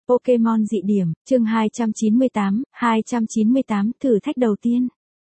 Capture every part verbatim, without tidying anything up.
Pokemon dị điểm, chương hai trăm chín mươi tám, hai trăm chín mươi tám, thử thách đầu tiên.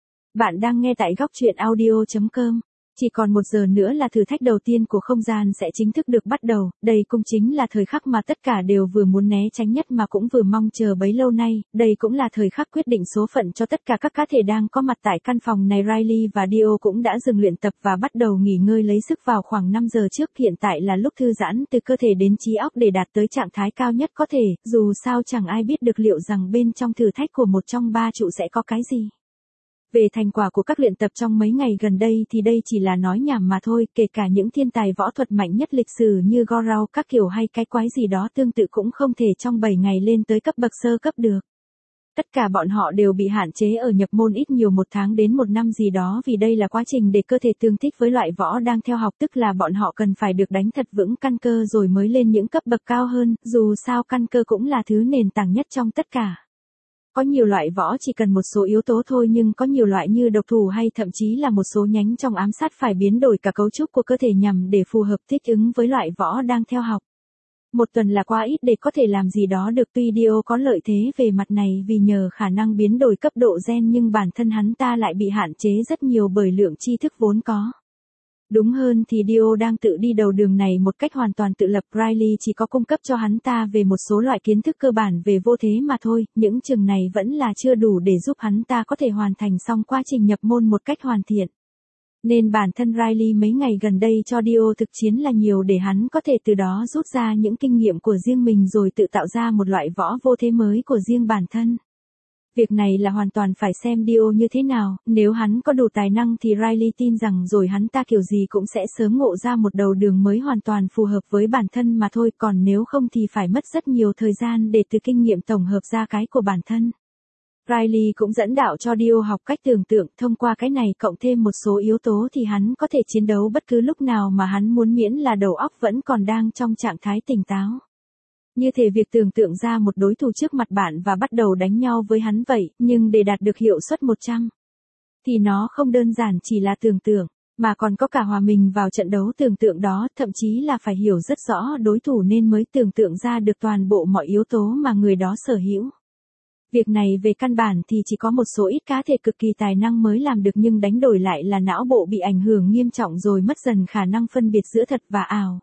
Bạn đang nghe tại góc truyện audio chấm com. Chỉ còn một giờ nữa là thử thách đầu tiên của không gian sẽ chính thức được bắt đầu, đây cũng chính là thời khắc mà tất cả đều vừa muốn né tránh nhất mà cũng vừa mong chờ bấy lâu nay, đây cũng là thời khắc quyết định số phận cho tất cả các cá thể đang có mặt tại căn phòng này. Riley và Dio cũng đã dừng luyện tập và bắt đầu nghỉ ngơi lấy sức vào khoảng năm giờ trước, hiện tại là lúc thư giãn từ cơ thể đến trí óc để đạt tới trạng thái cao nhất có thể, dù sao chẳng ai biết được liệu rằng bên trong thử thách của một trong ba trụ sẽ có cái gì. Về thành quả của các luyện tập trong mấy ngày gần đây thì đây chỉ là nói nhảm mà thôi, kể cả những thiên tài võ thuật mạnh nhất lịch sử như Gorao các kiểu hay cái quái gì đó tương tự cũng không thể trong bảy ngày lên tới cấp bậc sơ cấp được. Tất cả bọn họ đều bị hạn chế ở nhập môn ít nhiều một tháng đến một năm gì đó, vì đây là quá trình để cơ thể tương thích với loại võ đang theo học, tức là bọn họ cần phải được đánh thật vững căn cơ rồi mới lên những cấp bậc cao hơn, dù sao căn cơ cũng là thứ nền tảng nhất trong tất cả. Có nhiều loại võ chỉ cần một số yếu tố thôi, nhưng có nhiều loại như độc thủ hay thậm chí là một số nhánh trong ám sát phải biến đổi cả cấu trúc của cơ thể nhằm để phù hợp thích ứng với loại võ đang theo học. Một tuần là quá ít để có thể làm gì đó được, tuy Dio có lợi thế về mặt này vì nhờ khả năng biến đổi cấp độ gen, nhưng bản thân hắn ta lại bị hạn chế rất nhiều bởi lượng tri thức vốn có. Đúng hơn thì Dio đang tự đi đầu đường này một cách hoàn toàn tự lập, Riley chỉ có cung cấp cho hắn ta về một số loại kiến thức cơ bản về vô thế mà thôi, những chừng này vẫn là chưa đủ để giúp hắn ta có thể hoàn thành xong quá trình nhập môn một cách hoàn thiện. Nên bản thân Riley mấy ngày gần đây cho Dio thực chiến là nhiều để hắn có thể từ đó rút ra những kinh nghiệm của riêng mình rồi tự tạo ra một loại võ vô thế mới của riêng bản thân. Việc này là hoàn toàn phải xem Dio như thế nào, nếu hắn có đủ tài năng thì Riley tin rằng rồi hắn ta kiểu gì cũng sẽ sớm ngộ ra một đầu đường mới hoàn toàn phù hợp với bản thân mà thôi, còn nếu không thì phải mất rất nhiều thời gian để từ kinh nghiệm tổng hợp ra cái của bản thân. Riley cũng dẫn đạo cho Dio học cách tưởng tượng, thông qua cái này cộng thêm một số yếu tố thì hắn có thể chiến đấu bất cứ lúc nào mà hắn muốn, miễn là đầu óc vẫn còn đang trong trạng thái tỉnh táo. Như thể việc tưởng tượng ra một đối thủ trước mặt bạn và bắt đầu đánh nhau với hắn vậy, nhưng để đạt được hiệu suất một trăm thì nó không đơn giản chỉ là tưởng tượng, mà còn có cả hòa mình vào trận đấu tưởng tượng đó, thậm chí là phải hiểu rất rõ đối thủ nên mới tưởng tượng ra được toàn bộ mọi yếu tố mà người đó sở hữu. Việc này về căn bản thì chỉ có một số ít cá thể cực kỳ tài năng mới làm được, nhưng đánh đổi lại là não bộ bị ảnh hưởng nghiêm trọng rồi mất dần khả năng phân biệt giữa thật và ảo.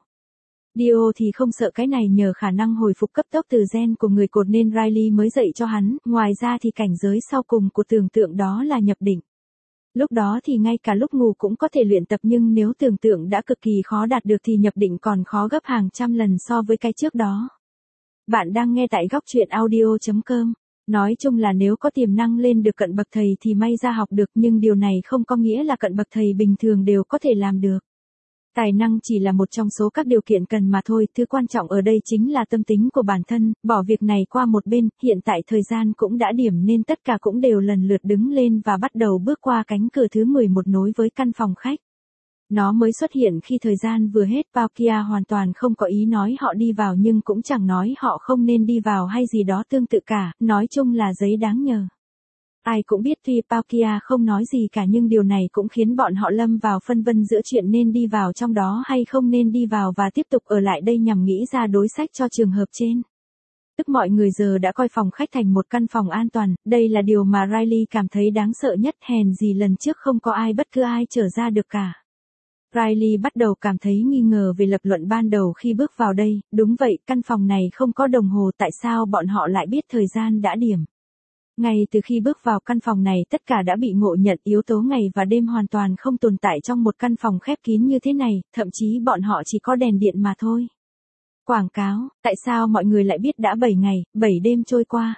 Dio thì không sợ cái này, nhờ khả năng hồi phục cấp tốc từ gen của người cột nên Riley mới dạy cho hắn, ngoài ra thì cảnh giới sau cùng của tưởng tượng đó là nhập định. Lúc đó thì ngay cả lúc ngủ cũng có thể luyện tập, nhưng nếu tưởng tượng đã cực kỳ khó đạt được thì nhập định còn khó gấp hàng trăm lần so với cái trước đó. Bạn đang nghe tại góc truyện audio chấm com. Nói chung là nếu có tiềm năng lên được cận bậc thầy thì may ra học được, nhưng điều này không có nghĩa là cận bậc thầy bình thường đều có thể làm được. Tài năng chỉ là một trong số các điều kiện cần mà thôi, thứ quan trọng ở đây chính là tâm tính của bản thân, bỏ việc này qua một bên, hiện tại thời gian cũng đã điểm nên tất cả cũng đều lần lượt đứng lên và bắt đầu bước qua cánh cửa thứ mười một nối với căn phòng khách. Nó mới xuất hiện khi thời gian vừa hết, Palkia hoàn toàn không có ý nói họ đi vào nhưng cũng chẳng nói họ không nên đi vào hay gì đó tương tự cả, nói chung là giấy đáng nhờ. Ai cũng biết tuy Palkia không nói gì cả nhưng điều này cũng khiến bọn họ lâm vào phân vân giữa chuyện nên đi vào trong đó hay không nên đi vào và tiếp tục ở lại đây nhằm nghĩ ra đối sách cho trường hợp trên. Tức mọi người giờ đã coi phòng khách thành một căn phòng an toàn, đây là điều mà Riley cảm thấy đáng sợ nhất, hèn gì lần trước không có ai bất cứ ai trở ra được cả. Riley bắt đầu cảm thấy nghi ngờ về lập luận ban đầu khi bước vào đây, đúng vậy, căn phòng này không có đồng hồ, tại sao bọn họ lại biết thời gian đã điểm? Ngay từ khi bước vào căn phòng này tất cả đã bị ngộ nhận, yếu tố ngày và đêm hoàn toàn không tồn tại trong một căn phòng khép kín như thế này, thậm chí bọn họ chỉ có đèn điện mà thôi. Quảng cáo, tại sao mọi người lại biết đã bảy ngày, bảy đêm trôi qua?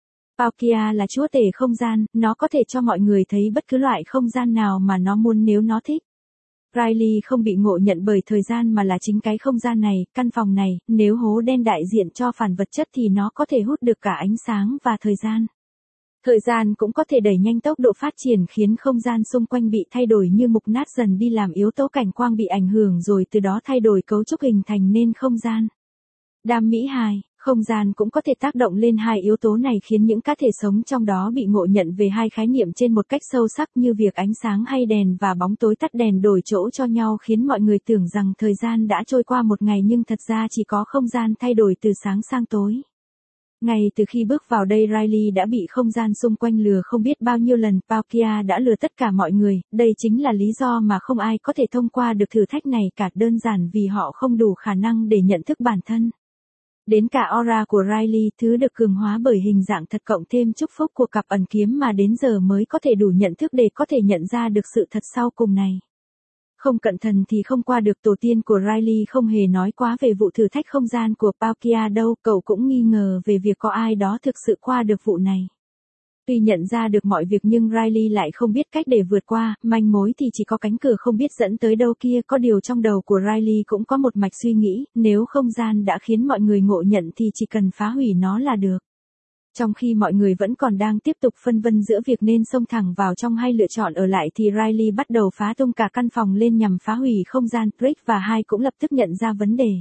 Palkia là chúa tể không gian, nó có thể cho mọi người thấy bất cứ loại không gian nào mà nó muốn nếu nó thích. Riley không bị ngộ nhận bởi thời gian mà là chính cái không gian này, căn phòng này, nếu hố đen đại diện cho phản vật chất thì nó có thể hút được cả ánh sáng và thời gian. Thời gian cũng có thể đẩy nhanh tốc độ phát triển khiến không gian xung quanh bị thay đổi như mục nát dần đi, làm yếu tố cảnh quang bị ảnh hưởng rồi từ đó thay đổi cấu trúc hình thành nên không gian. Đam mỹ hài, không gian cũng có thể tác động lên hai yếu tố này khiến những cá thể sống trong đó bị ngộ nhận về hai khái niệm trên một cách sâu sắc, như việc ánh sáng hay đèn và bóng tối tắt đèn đổi chỗ cho nhau khiến mọi người tưởng rằng thời gian đã trôi qua một ngày nhưng thật ra chỉ có không gian thay đổi từ sáng sang tối. Ngay từ khi bước vào đây Riley đã bị không gian xung quanh lừa không biết bao nhiêu lần, Palkia đã lừa tất cả mọi người, đây chính là lý do mà không ai có thể thông qua được thử thách này cả, đơn giản vì họ không đủ khả năng để nhận thức bản thân. Đến cả aura của Riley, thứ được cường hóa bởi hình dạng thật cộng thêm chúc phúc của cặp ẩn kiếm mà đến giờ mới có thể đủ nhận thức để có thể nhận ra được sự thật sau cùng này. Không cẩn thận thì không qua được, tổ tiên của Riley không hề nói quá về vụ thử thách không gian của Palkia đâu, cậu cũng nghi ngờ về việc có ai đó thực sự qua được vụ này. Tuy nhận ra được mọi việc nhưng Riley lại không biết cách để vượt qua, manh mối thì chỉ có cánh cửa không biết dẫn tới đâu kia, có điều trong đầu của Riley cũng có một mạch suy nghĩ, nếu không gian đã khiến mọi người ngộ nhận thì chỉ cần phá hủy nó là được. Trong khi mọi người vẫn còn đang tiếp tục phân vân giữa việc nên xông thẳng vào trong hay lựa chọn ở lại thì Riley bắt đầu phá tung cả căn phòng lên nhằm phá hủy không gian. Rick và Hai cũng lập tức nhận ra vấn đề.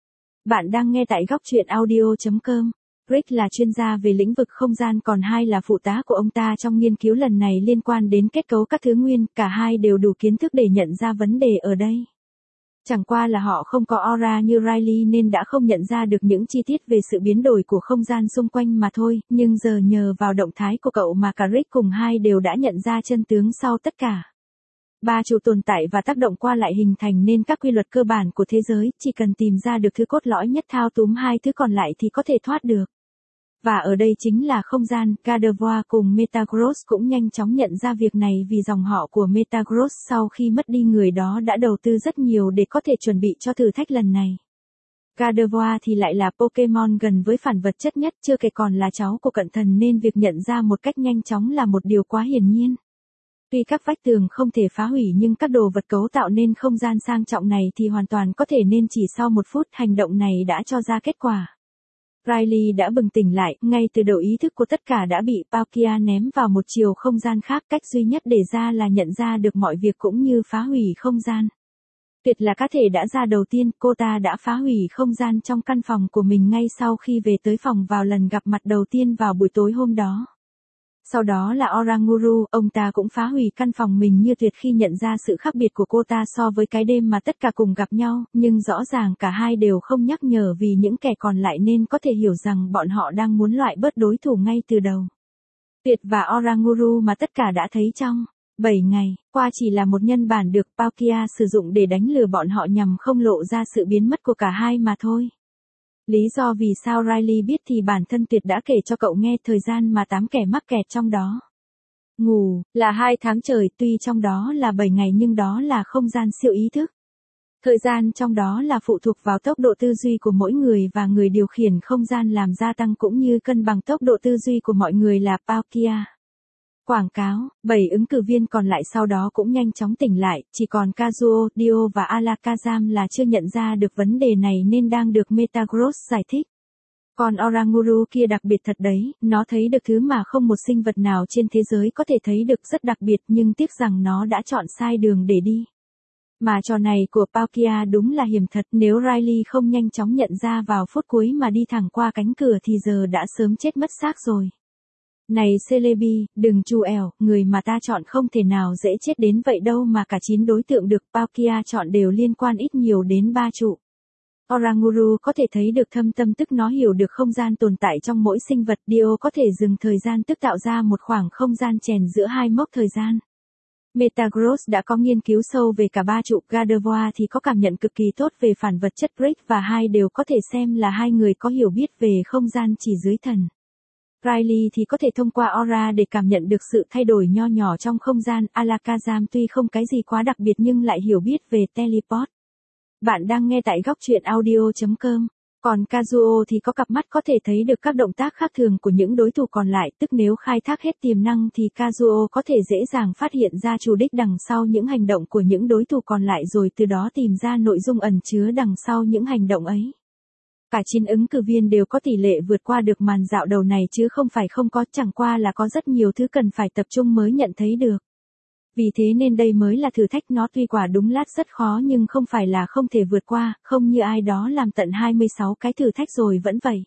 Bạn đang nghe tại góc truyện audio chấm com. Rick là chuyên gia về lĩnh vực không gian còn Hai là phụ tá của ông ta trong nghiên cứu lần này liên quan đến kết cấu các thứ nguyên, cả hai đều đủ kiến thức để nhận ra vấn đề ở đây. Chẳng qua là họ không có aura như Riley nên đã không nhận ra được những chi tiết về sự biến đổi của không gian xung quanh mà thôi, nhưng giờ nhờ vào động thái của cậu mà cả Rick cùng Hai đều đã nhận ra chân tướng sau tất cả. Ba trụ tồn tại và tác động qua lại hình thành nên các quy luật cơ bản của thế giới, chỉ cần tìm ra được thứ cốt lõi nhất thao túng hai thứ còn lại thì có thể thoát được. Và ở đây chính là không gian. Gardevoir cùng Metagross cũng nhanh chóng nhận ra việc này vì dòng họ của Metagross sau khi mất đi người đó đã đầu tư rất nhiều để có thể chuẩn bị cho thử thách lần này. Gardevoir thì lại là Pokemon gần với phản vật chất nhất, chưa kể còn là cháu của cận thần nên việc nhận ra một cách nhanh chóng là một điều quá hiển nhiên. Tuy các vách tường không thể phá hủy nhưng các đồ vật cấu tạo nên không gian sang trọng này thì hoàn toàn có thể, nên chỉ sau một phút hành động này đã cho ra kết quả. Riley đã bừng tỉnh lại, ngay từ đầu ý thức của tất cả đã bị Palkia ném vào một chiều không gian khác, cách duy nhất để ra là nhận ra được mọi việc cũng như phá hủy không gian. Tuyệt là cá thể đã ra đầu tiên, cô ta đã phá hủy không gian trong căn phòng của mình ngay sau khi về tới phòng vào lần gặp mặt đầu tiên vào buổi tối hôm đó. Sau đó là Oranguru, ông ta cũng phá hủy căn phòng mình như Tuyệt khi nhận ra sự khác biệt của cô ta so với cái đêm mà tất cả cùng gặp nhau, nhưng rõ ràng cả hai đều không nhắc nhở vì những kẻ còn lại nên có thể hiểu rằng bọn họ đang muốn loại bớt đối thủ ngay từ đầu. Tuyệt và Oranguru mà tất cả đã thấy trong bảy ngày qua chỉ là một nhân bản được Palkia sử dụng để đánh lừa bọn họ nhằm không lộ ra sự biến mất của cả hai mà thôi. Lý do vì sao Riley biết thì bản thân Tuyệt đã kể cho cậu nghe, thời gian mà tám kẻ mắc kẹt trong đó ngủ là hai tháng trời, tuy trong đó là bảy ngày nhưng đó là không gian siêu ý thức. Thời gian trong đó là phụ thuộc vào tốc độ tư duy của mỗi người và người điều khiển không gian làm gia tăng cũng như cân bằng tốc độ tư duy của mọi người là Palkia. Quảng cáo, bảy ứng cử viên còn lại sau đó cũng nhanh chóng tỉnh lại, chỉ còn Kazuo, Dio và Alakazam là chưa nhận ra được vấn đề này nên đang được Metagross giải thích. Còn Oranguru kia đặc biệt thật đấy, nó thấy được thứ mà không một sinh vật nào trên thế giới có thể thấy được, rất đặc biệt, nhưng tiếc rằng nó đã chọn sai đường để đi. Mà trò này của Palkia đúng là hiểm thật, nếu Riley không nhanh chóng nhận ra vào phút cuối mà đi thẳng qua cánh cửa thì giờ đã sớm chết mất xác rồi. Này Celebi, đừng chu ẻo, người mà ta chọn không thể nào dễ chết đến vậy đâu, mà cả chín đối tượng được Palkia chọn đều liên quan ít nhiều đến ba trụ. Oranguru có thể thấy được thâm tâm, tức nó hiểu được không gian tồn tại trong mỗi sinh vật. Dio có thể dừng thời gian, tức tạo ra một khoảng không gian chèn giữa hai mốc thời gian. Metagross đã có nghiên cứu sâu về cả ba trụ. Gardevoir thì có cảm nhận cực kỳ tốt về phản vật chất. Rick và Hai đều có thể xem là hai người có hiểu biết về không gian chỉ dưới thần. Riley thì có thể thông qua aura để cảm nhận được sự thay đổi nho nhỏ trong không gian. Alakazam tuy không cái gì quá đặc biệt nhưng lại hiểu biết về teleport. Bạn đang nghe tại góc truyện audio chấm com. Còn Kazuo thì có cặp mắt có thể thấy được các động tác khác thường của những đối thủ còn lại, tức nếu khai thác hết tiềm năng thì Kazuo có thể dễ dàng phát hiện ra chủ đích đằng sau những hành động của những đối thủ còn lại, rồi từ đó tìm ra nội dung ẩn chứa đằng sau những hành động ấy. Cả chín ứng cử viên đều có tỷ lệ vượt qua được màn dạo đầu này chứ không phải không có, chẳng qua là có rất nhiều thứ cần phải tập trung mới nhận thấy được. Vì thế nên đây mới là thử thách, nó tuy quả đúng lát rất khó nhưng không phải là không thể vượt qua, không như ai đó làm tận hai mươi sáu cái thử thách rồi vẫn vậy.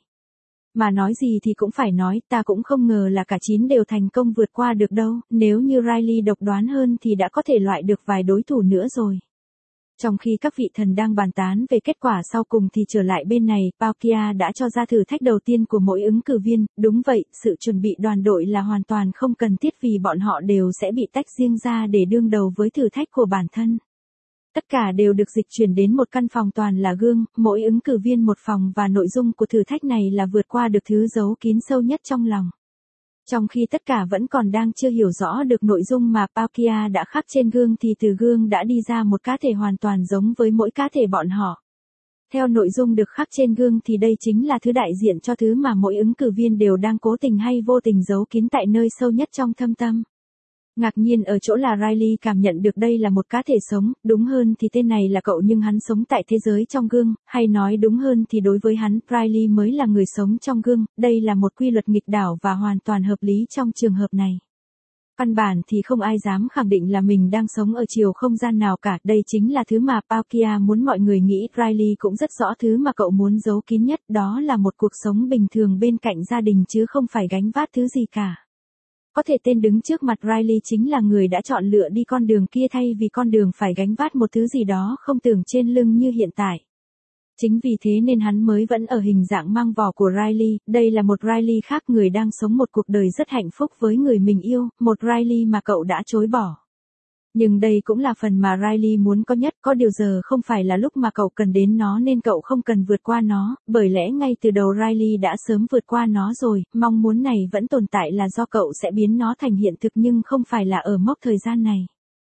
Mà nói gì thì cũng phải nói, ta cũng không ngờ là cả chín đều thành công vượt qua được đâu, nếu như Riley độc đoán hơn thì đã có thể loại được vài đối thủ nữa rồi. Trong khi các vị thần đang bàn tán về kết quả sau cùng thì trở lại bên này, Palkia đã cho ra thử thách đầu tiên của mỗi ứng cử viên, đúng vậy, sự chuẩn bị đoàn đội là hoàn toàn không cần thiết vì bọn họ đều sẽ bị tách riêng ra để đương đầu với thử thách của bản thân. Tất cả đều được dịch chuyển đến một căn phòng toàn là gương, mỗi ứng cử viên một phòng và nội dung của thử thách này là vượt qua được thứ giấu kín sâu nhất trong lòng. Trong khi tất cả vẫn còn đang chưa hiểu rõ được nội dung mà Palkia đã khắc trên gương thì từ gương đã đi ra một cá thể hoàn toàn giống với mỗi cá thể bọn họ. Theo nội dung được khắc trên gương thì đây chính là thứ đại diện cho thứ mà mỗi ứng cử viên đều đang cố tình hay vô tình giấu kín tại nơi sâu nhất trong thâm tâm. Ngạc nhiên ở chỗ là Riley cảm nhận được đây là một cá thể sống, đúng hơn thì tên này là cậu nhưng hắn sống tại thế giới trong gương, hay nói đúng hơn thì đối với hắn, Riley mới là người sống trong gương, đây là một quy luật nghịch đảo và hoàn toàn hợp lý trong trường hợp này. Căn bản thì không ai dám khẳng định là mình đang sống ở chiều không gian nào cả, đây chính là thứ mà Palkia muốn mọi người nghĩ. Riley cũng rất rõ thứ mà cậu muốn giấu kín nhất, đó là một cuộc sống bình thường bên cạnh gia đình chứ không phải gánh vác thứ gì cả. Có thể tên đứng trước mặt Riley chính là người đã chọn lựa đi con đường kia thay vì con đường phải gánh vác một thứ gì đó không tưởng trên lưng như hiện tại. Chính vì thế nên hắn mới vẫn ở hình dạng mang vỏ của Riley, đây là một Riley khác, người đang sống một cuộc đời rất hạnh phúc với người mình yêu, một Riley mà cậu đã chối bỏ. Nhưng đây cũng là phần mà Riley muốn có nhất, có điều giờ không phải là lúc mà cậu cần đến nó nên cậu không cần vượt qua nó, bởi lẽ ngay từ đầu Riley đã sớm vượt qua nó rồi, mong muốn này vẫn tồn tại là do cậu sẽ biến nó thành hiện thực nhưng không phải là ở mốc thời gian này.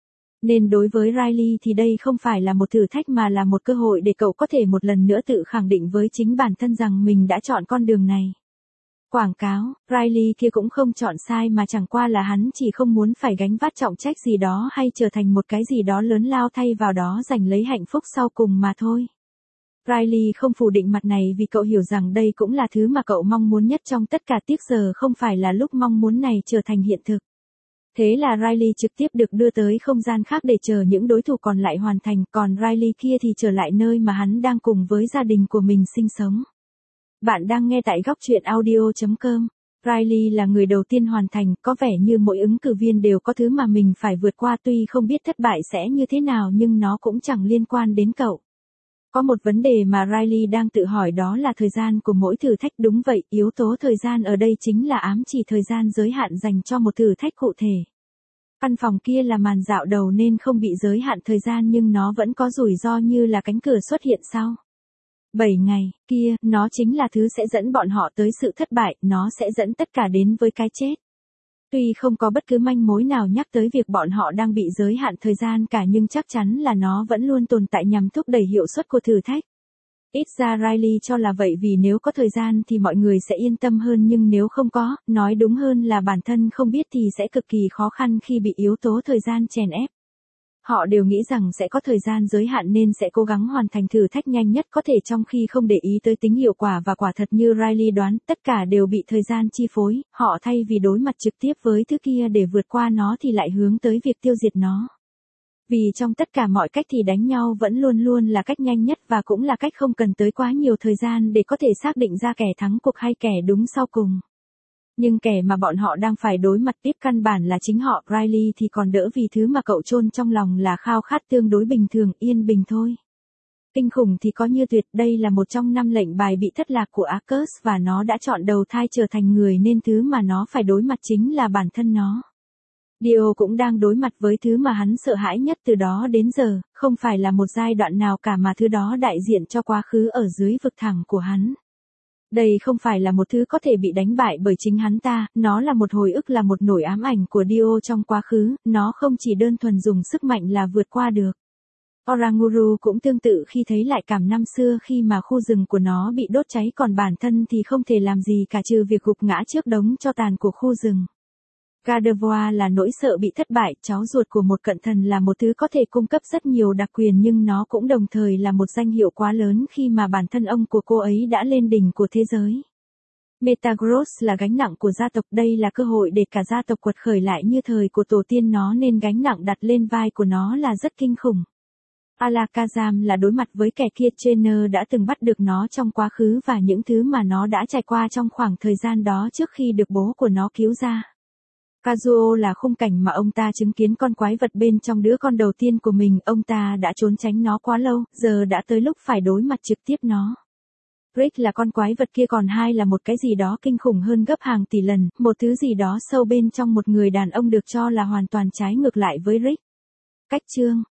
Nên đối với Riley thì đây không phải là một thử thách mà là một cơ hội để cậu có thể một lần nữa tự khẳng định với chính bản thân rằng mình đã chọn con đường này. Quảng cáo, Riley kia cũng không chọn sai mà chẳng qua là hắn chỉ không muốn phải gánh vác trọng trách gì đó hay trở thành một cái gì đó lớn lao thay vào đó giành lấy hạnh phúc sau cùng mà thôi. Riley không phủ định mặt này vì cậu hiểu rằng đây cũng là thứ mà cậu mong muốn nhất trong tất cả, tiếc giờ không phải là lúc mong muốn này trở thành hiện thực. Thế là Riley trực tiếp được đưa tới không gian khác để chờ những đối thủ còn lại hoàn thành, còn Riley kia thì trở lại nơi mà hắn đang cùng với gia đình của mình sinh sống. Bạn đang nghe tại góc truyện audio chấm com. Riley là người đầu tiên hoàn thành, có vẻ như mỗi ứng cử viên đều có thứ mà mình phải vượt qua, tuy không biết thất bại sẽ như thế nào nhưng nó cũng chẳng liên quan đến cậu. Có một vấn đề mà Riley đang tự hỏi, đó là thời gian của mỗi thử thách. Đúng vậy, yếu tố thời gian ở đây chính là ám chỉ thời gian giới hạn dành cho một thử thách cụ thể. Căn phòng kia là màn dạo đầu nên không bị giới hạn thời gian nhưng nó vẫn có rủi ro như là cánh cửa xuất hiện sau bảy ngày, kia, nó chính là thứ sẽ dẫn bọn họ tới sự thất bại, nó sẽ dẫn tất cả đến với cái chết. Tuy không có bất cứ manh mối nào nhắc tới việc bọn họ đang bị giới hạn thời gian cả nhưng chắc chắn là nó vẫn luôn tồn tại nhằm thúc đẩy hiệu suất của thử thách. Ít ra Riley cho là vậy vì nếu có thời gian thì mọi người sẽ yên tâm hơn nhưng nếu không có, nói đúng hơn là bản thân không biết thì sẽ cực kỳ khó khăn khi bị yếu tố thời gian chèn ép. Họ đều nghĩ rằng sẽ có thời gian giới hạn nên sẽ cố gắng hoàn thành thử thách nhanh nhất có thể trong khi không để ý tới tính hiệu quả, và quả thật như Riley đoán, tất cả đều bị thời gian chi phối, họ thay vì đối mặt trực tiếp với thứ kia để vượt qua nó thì lại hướng tới việc tiêu diệt nó. Vì trong tất cả mọi cách thì đánh nhau vẫn luôn luôn là cách nhanh nhất và cũng là cách không cần tới quá nhiều thời gian để có thể xác định ra kẻ thắng cuộc hay kẻ đúng sau cùng. Nhưng kẻ mà bọn họ đang phải đối mặt tiếp căn bản là chính họ. Riley thì còn đỡ vì thứ mà cậu chôn trong lòng là khao khát tương đối bình thường, yên bình thôi. Kinh khủng thì có như tuyệt, đây là một trong năm lệnh bài bị thất lạc của Arcus và nó đã chọn đầu thai trở thành người nên thứ mà nó phải đối mặt chính là bản thân nó. Dio cũng đang đối mặt với thứ mà hắn sợ hãi nhất từ đó đến giờ, không phải là một giai đoạn nào cả mà thứ đó đại diện cho quá khứ ở dưới vực thẳm của hắn. Đây không phải là một thứ có thể bị đánh bại bởi chính hắn ta, nó là một hồi ức, là một nỗi ám ảnh của Dio trong quá khứ, nó không chỉ đơn thuần dùng sức mạnh là vượt qua được. Oranguru cũng tương tự khi thấy lại cảm năm xưa khi mà khu rừng của nó bị đốt cháy, còn bản thân thì không thể làm gì cả trừ việc gục ngã trước đống tro tàn của khu rừng. Gardevoir là nỗi sợ bị thất bại, cháu ruột của một cận thần là một thứ có thể cung cấp rất nhiều đặc quyền nhưng nó cũng đồng thời là một danh hiệu quá lớn khi mà bản thân ông của cô ấy đã lên đỉnh của thế giới. Metagross là gánh nặng của gia tộc, đây là cơ hội để cả gia tộc quật khởi lại như thời của tổ tiên nó nên gánh nặng đặt lên vai của nó là rất kinh khủng. Alakazam là đối mặt với kẻ kia, Trainer đã từng bắt được nó trong quá khứ và những thứ mà nó đã trải qua trong khoảng thời gian đó trước khi được bố của nó cứu ra. Kazuo là khung cảnh mà ông ta chứng kiến con quái vật bên trong đứa con đầu tiên của mình, ông ta đã trốn tránh nó quá lâu, giờ đã tới lúc phải đối mặt trực tiếp nó. Rick là con quái vật kia, còn hai là một cái gì đó kinh khủng hơn gấp hàng tỷ lần, một thứ gì đó sâu bên trong một người đàn ông được cho là hoàn toàn trái ngược lại với Rick. Cách chương